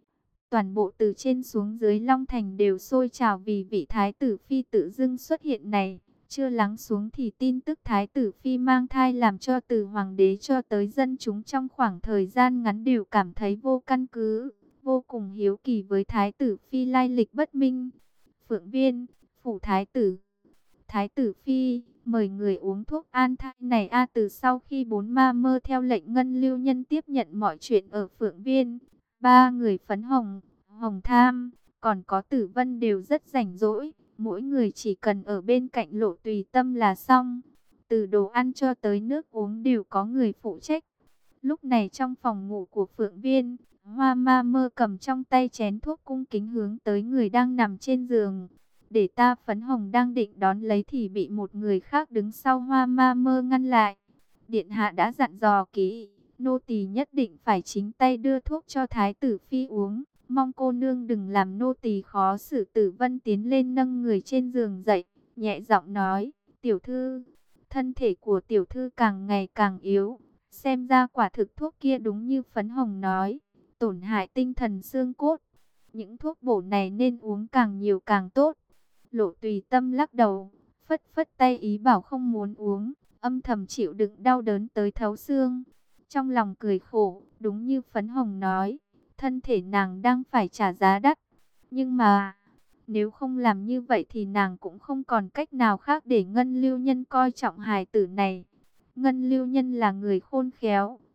S1: Toàn bộ từ trên xuống dưới Long Thành đều sôi trào vì vị thái tử Phi tự dưng xuất hiện này. Chưa lắng xuống thì tin tức thái tử Phi mang thai làm cho từ hoàng đế cho tới dân chúng trong khoảng thời gian ngắn đều cảm thấy vô căn cứ, vô cùng hiếu kỳ với thái tử Phi lai lịch bất minh. Phượng Viên, phủ thái tử. Thái tử Phi, mời người uống thuốc an thai này a. Từ sau khi bốn ma mơ theo lệnh Ngân Lưu Nhân tiếp nhận mọi chuyện ở Phượng Viên, ba người Phấn Hồng, Hồng Tham, còn có Tử Vân đều rất rảnh rỗi. Mỗi người chỉ cần ở bên cạnh Lộ Tùy Tâm là xong. Từ đồ ăn cho tới nước uống đều có người phụ trách. Lúc này trong phòng ngủ của Phượng Viên, Hoa Ma Mơ cầm trong tay chén thuốc cung kính hướng tới người đang nằm trên giường. Để ta. Phấn Hồng đang định đón lấy thì bị một người khác đứng sau Hoa Ma Mơ ngăn lại. Điện hạ đã dặn dò kỹ, nô tỳ nhất định phải chính tay đưa thuốc cho thái tử Phi uống. Mong cô nương đừng làm nô tỳ khó xử. Tử Vân tiến lên nâng người trên giường dậy, nhẹ giọng nói, tiểu thư, thân thể của tiểu thư càng ngày càng yếu. Xem ra quả thực thuốc kia đúng như Phấn Hồng nói, tổn hại tinh thần xương cốt. Những thuốc bổ này nên uống càng nhiều càng tốt. Lộ Tùy Tâm lắc đầu, phất phất tay ý bảo không muốn uống, âm thầm chịu đựng đau đớn tới thấu xương. Trong lòng cười khổ, đúng như Phấn Hồng nói, thân thể nàng đang phải trả giá đắt. Nhưng mà, nếu không làm như vậy thì nàng cũng không còn cách nào khác để Ngân Lưu Nhân coi trọng hài tử này. Ngân Lưu Nhân là người khôn khéo,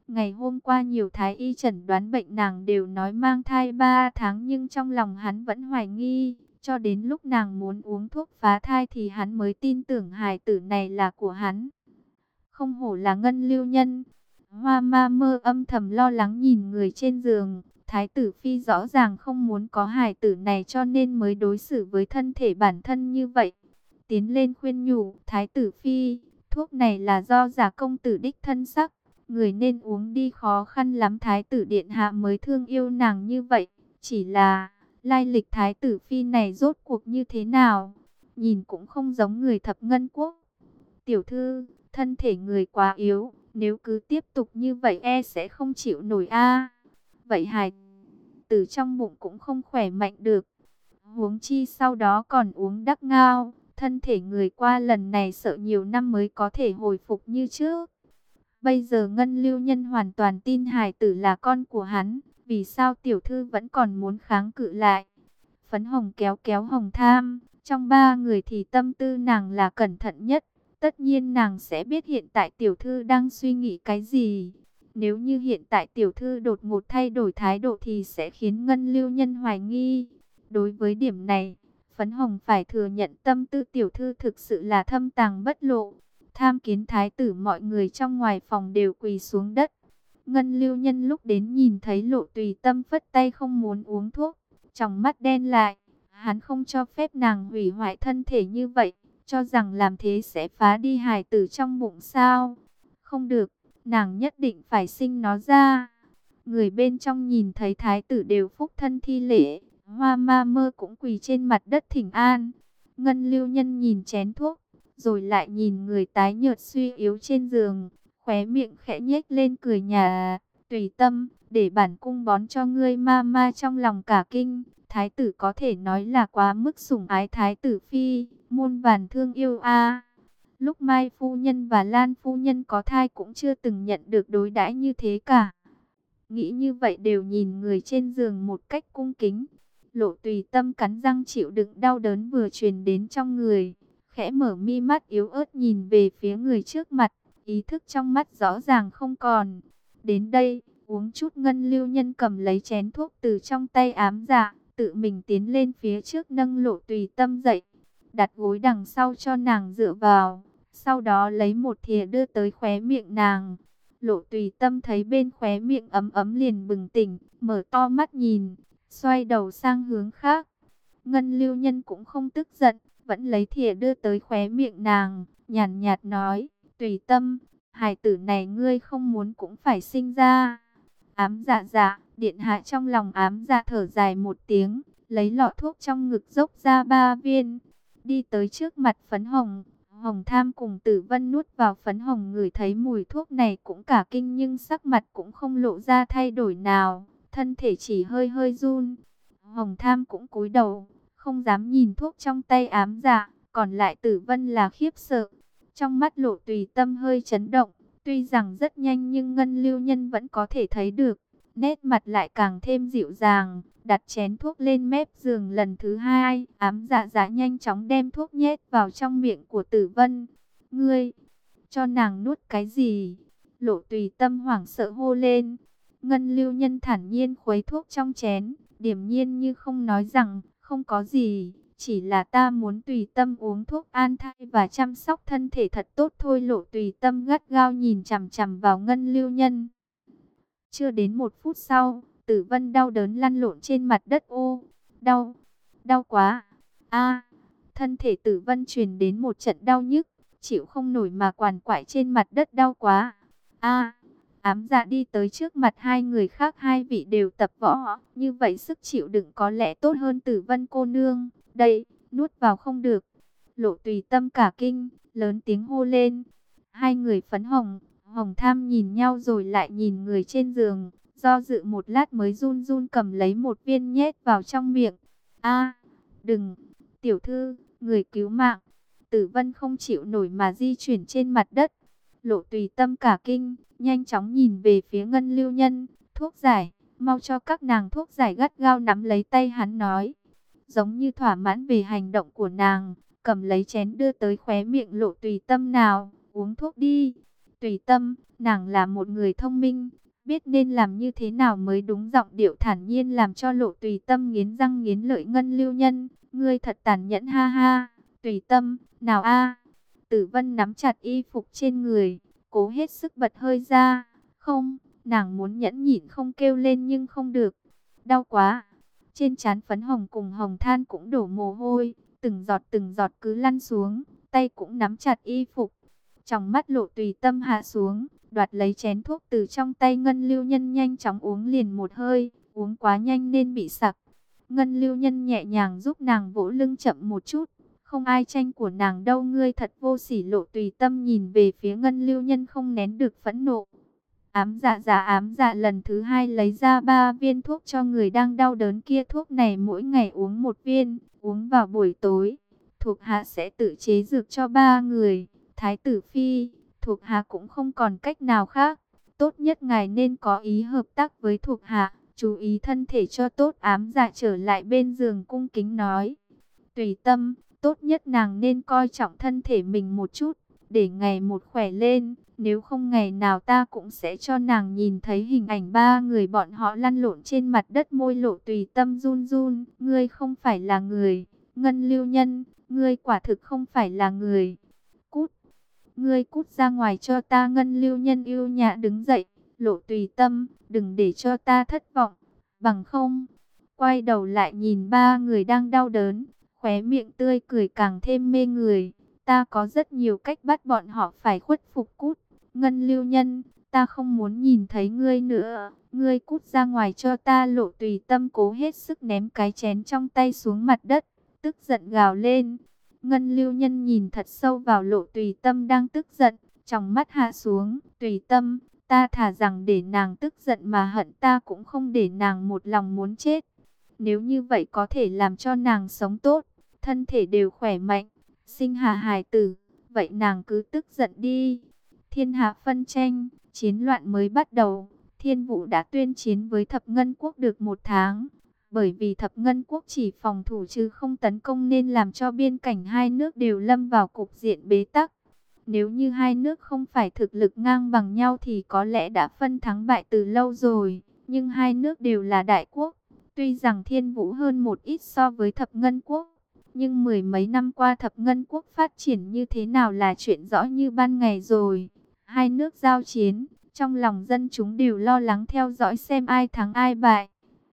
S1: Ngày hôm qua nhiều thái y chẩn đoán bệnh nàng đều nói mang thai ba tháng, nhưng trong lòng hắn vẫn hoài nghi. Cho đến lúc nàng muốn uống thuốc phá thai thì hắn mới tin tưởng hài tử này là của hắn. Không hổ là Ngân Lưu Nhân. Hoa Ma Mơ âm thầm lo lắng nhìn người trên giường. Thái tử phi rõ ràng không muốn có hài tử này cho nên mới đối xử với thân thể bản thân như vậy. Tiến lên khuyên nhủ, thái tử phi, thuốc này là do giả công tử đích thân sắc, người nên uống đi, khó khăn lắm thái tử điện hạ mới thương yêu nàng như vậy. Chỉ là, lai lịch thái tử phi này rốt cuộc như thế nào? Nhìn cũng không giống người thập ngân quốc. Tiểu thư, thân thể người quá yếu, nếu cứ tiếp tục như vậy e sẽ không chịu nổi a. Vậy hài tử trong bụng cũng không khỏe mạnh được. Huống chi sau đó còn uống đắc ngao, thân thể người qua lần này sợ nhiều năm mới có thể hồi phục như trước. Bây giờ Ngân Lưu Nhân hoàn toàn tin hài tử là con của hắn, vì sao tiểu thư vẫn còn muốn kháng cự lại? Phấn Hồng kéo kéo Hồng Tham, trong ba người thì tâm tư nàng là cẩn thận nhất. Tất nhiên nàng sẽ biết hiện tại tiểu thư đang suy nghĩ cái gì. Nếu như hiện tại tiểu thư đột ngột thay đổi thái độ thì sẽ khiến Ngân Lưu Nhân hoài nghi. Đối với điểm này, Phấn Hồng phải thừa nhận tâm tư tiểu thư thực sự là thâm tàng bất lộ. Tham kiến thái tử, mọi người trong ngoài phòng đều quỳ xuống đất. Ngân Lưu Nhân lúc đến nhìn thấy Lộ Tùy Tâm phất tay không muốn uống thuốc, trong mắt đen lại. Hắn không cho phép nàng hủy hoại thân thể như vậy, cho rằng làm thế sẽ phá đi hài tử trong bụng sao? Không được, nàng nhất định phải sinh nó ra. Người bên trong nhìn thấy thái tử đều phúc thân thi lễ, Hoa Ma Mơ cũng quỳ trên mặt đất thỉnh an. Ngân Lưu Nhân nhìn chén thuốc, rồi lại nhìn người tái nhợt suy yếu trên giường, khóe miệng khẽ nhếch lên cười nhà. Tùy Tâm, để bản cung bón cho ngươi. Ma ma trong lòng cả kinh, thái tử có thể nói là quá mức sủng ái thái tử phi, muôn vàn thương yêu a. Lúc Mai phu nhân và Lan phu nhân có thai cũng chưa từng nhận được đối đãi như thế cả. Nghĩ như vậy đều nhìn người trên giường một cách cung kính. Lộ Tùy Tâm cắn răng chịu đựng đau đớn vừa truyền đến trong người, khẽ mở mi mắt yếu ớt nhìn về phía người trước mặt, ý thức trong mắt rõ ràng không còn. Đến đây, uống chút. Ngân Lưu Nhân cầm lấy chén thuốc từ trong tay ám dạ, tự mình tiến lên phía trước nâng Lộ Tùy Tâm dậy, đặt gối đằng sau cho nàng dựa vào, sau đó lấy một thìa đưa tới khóe miệng nàng. Lộ Tùy Tâm thấy bên khóe miệng ấm ấm liền bừng tỉnh, mở to mắt nhìn, xoay đầu sang hướng khác. Ngân Lưu Nhân cũng không tức giận, vẫn lấy thìa đưa tới khóe miệng nàng, nhàn nhạt nói, Tùy Tâm, hài tử này ngươi không muốn cũng phải sinh ra. Ám dạ dạ, điện hạ. Trong lòng ám dạ thở dài một tiếng, lấy lọ thuốc trong ngực dốc ra ba viên, đi tới trước mặt Phấn Hồng. Hồng Tham cùng Tử Vân nuốt vào. Phấn Hồng ngửi thấy mùi thuốc này cũng cả kinh, nhưng sắc mặt cũng không lộ ra thay đổi nào, thân thể chỉ hơi hơi run. Hồng Tham cũng cúi đầu, không dám nhìn thuốc trong tay ám dạ, còn lại Tử Vân là khiếp sợ. Trong mắt Lộ Tùy Tâm hơi chấn động, tuy rằng rất nhanh nhưng Ngân Lưu Nhân vẫn có thể thấy được, nét mặt lại càng thêm dịu dàng, đặt chén thuốc lên mép giường lần thứ hai. Ám dạ dạ nhanh chóng đem thuốc nhét vào trong miệng của Tử Vân. Ngươi, cho nàng nuốt cái gì? Lộ Tùy Tâm hoảng sợ hô lên. Ngân Lưu Nhân thản nhiên khuấy thuốc trong chén, điềm nhiên như không, nói rằng, không có gì, chỉ là ta muốn Tùy Tâm uống thuốc an thai và chăm sóc thân thể thật tốt thôi. Lộ Tùy Tâm gắt gao nhìn chằm chằm vào Ngân Lưu Nhân. Chưa đến một phút sau, Tử Vân đau đớn lăn lộn trên mặt đất. Ô, đau, đau quá. A, thân thể Tử Vân truyền đến một trận đau nhức, chịu không nổi mà quằn quại trên mặt đất, đau quá. A, ám dạ đi tới trước mặt hai người khác, hai vị đều tập võ, như vậy sức chịu đựng có lẽ tốt hơn Tử Vân cô nương. Đây, nuốt vào không được. Lộ Tùy Tâm cả kinh, lớn tiếng hô lên. Hai người Phấn Hồng, Hồng Tham nhìn nhau rồi lại nhìn người trên giường, do dự một lát mới run run cầm lấy một viên nhét vào trong miệng. A, đừng, tiểu thư, người cứu mạng. Tử Vân không chịu nổi mà di chuyển trên mặt đất. Lộ Tùy Tâm cả kinh, nhanh chóng nhìn về phía Ngân Lưu Nhân. Thuốc giải, mau cho các nàng thuốc giải. Gắt gao nắm lấy tay hắn nói, giống như thỏa mãn về hành động của nàng, cầm lấy chén đưa tới khóe miệng Lộ Tùy Tâm. Nào, uống thuốc đi. Tùy Tâm, nàng là một người thông minh, biết nên làm như thế nào mới đúng. Giọng điệu thản nhiên làm cho Lộ Tùy Tâm nghiến răng nghiến lợi. Ngân Lưu Nhân, ngươi thật tàn nhẫn ha ha. Tùy Tâm, nào a. Tử Vân nắm chặt y phục trên người, cố hết sức bật hơi ra. Không, nàng muốn nhẫn nhịn không kêu lên nhưng không được. Đau quá. Trên trán phấn hồng cùng hồng than cũng đổ mồ hôi, từng giọt từng giọt cứ lăn xuống, tay cũng nắm chặt y phục. Trong mắt Lộ Tùy Tâm hạ xuống, đoạt lấy chén thuốc từ trong tay Ngân Lưu Nhân nhanh chóng uống liền một hơi, uống quá nhanh nên bị sặc. Ngân Lưu Nhân nhẹ nhàng giúp nàng vỗ lưng chậm một chút, không ai tranh của nàng đâu, ngươi thật vô sỉ. Lộ Tùy Tâm nhìn về phía Ngân Lưu Nhân không nén được phẫn nộ. Ám dạ dạ ám dạ lần thứ hai lấy ra ba viên thuốc cho người đang đau đớn kia. Thuốc này mỗi ngày uống một viên, uống vào buổi tối. Thuộc hạ sẽ tự chế dược cho ba người. Thái tử phi, thuộc hạ cũng không còn cách nào khác. Tốt nhất ngài nên có ý hợp tác với thuộc hạ, chú ý thân thể cho tốt. Ám dạ trở lại bên giường cung kính nói. Tùy Tâm, tốt nhất nàng nên coi trọng thân thể mình một chút, để ngày một khỏe lên. Nếu không ngày nào ta cũng sẽ cho nàng nhìn thấy hình ảnh ba người bọn họ lăn lộn trên mặt đất. Môi Lộ Tùy Tâm run run. Ngươi không phải là người. Ngân Lưu Nhân, ngươi quả thực không phải là người. Cút. Ngươi cút ra ngoài cho ta. Ngân Lưu Nhân yêu nhã đứng dậy. Lộ Tùy Tâm, đừng để cho ta thất vọng. Bằng không. Quay đầu lại nhìn ba người đang đau đớn, khóe miệng tươi cười càng thêm mê người. Ta có rất nhiều cách bắt bọn họ phải khuất phục. Cút. Ngân Lưu Nhân, ta không muốn nhìn thấy ngươi nữa. Ngươi cút ra ngoài cho ta. Lộ Tùy Tâm cố hết sức ném cái chén trong tay xuống mặt đất, tức giận gào lên. Ngân Lưu Nhân nhìn thật sâu vào Lộ Tùy Tâm đang tức giận, trong mắt hạ xuống. Tùy Tâm, ta thà rằng để nàng tức giận mà hận, ta cũng không để nàng một lòng muốn chết. Nếu như vậy có thể làm cho nàng sống tốt, thân thể đều khỏe mạnh, sinh hạ hài tử, vậy nàng cứ tức giận đi. Thiên hạ phân tranh, chiến loạn mới bắt đầu. Thiên Vũ đã tuyên chiến với Thập Ngân Quốc được một tháng. Bởi vì Thập Ngân Quốc chỉ phòng thủ chứ không tấn công nên làm cho biên cảnh hai nước đều lâm vào cục diện bế tắc. Nếu như hai nước không phải thực lực ngang bằng nhau thì có lẽ đã phân thắng bại từ lâu rồi. Nhưng hai nước đều là đại quốc. Tuy rằng Thiên Vũ hơn một ít so với Thập Ngân Quốc, nhưng mười mấy năm qua Thập Ngân Quốc phát triển như thế nào là chuyện rõ như ban ngày rồi. Hai nước giao chiến, trong lòng dân chúng đều lo lắng theo dõi xem ai thắng ai bại.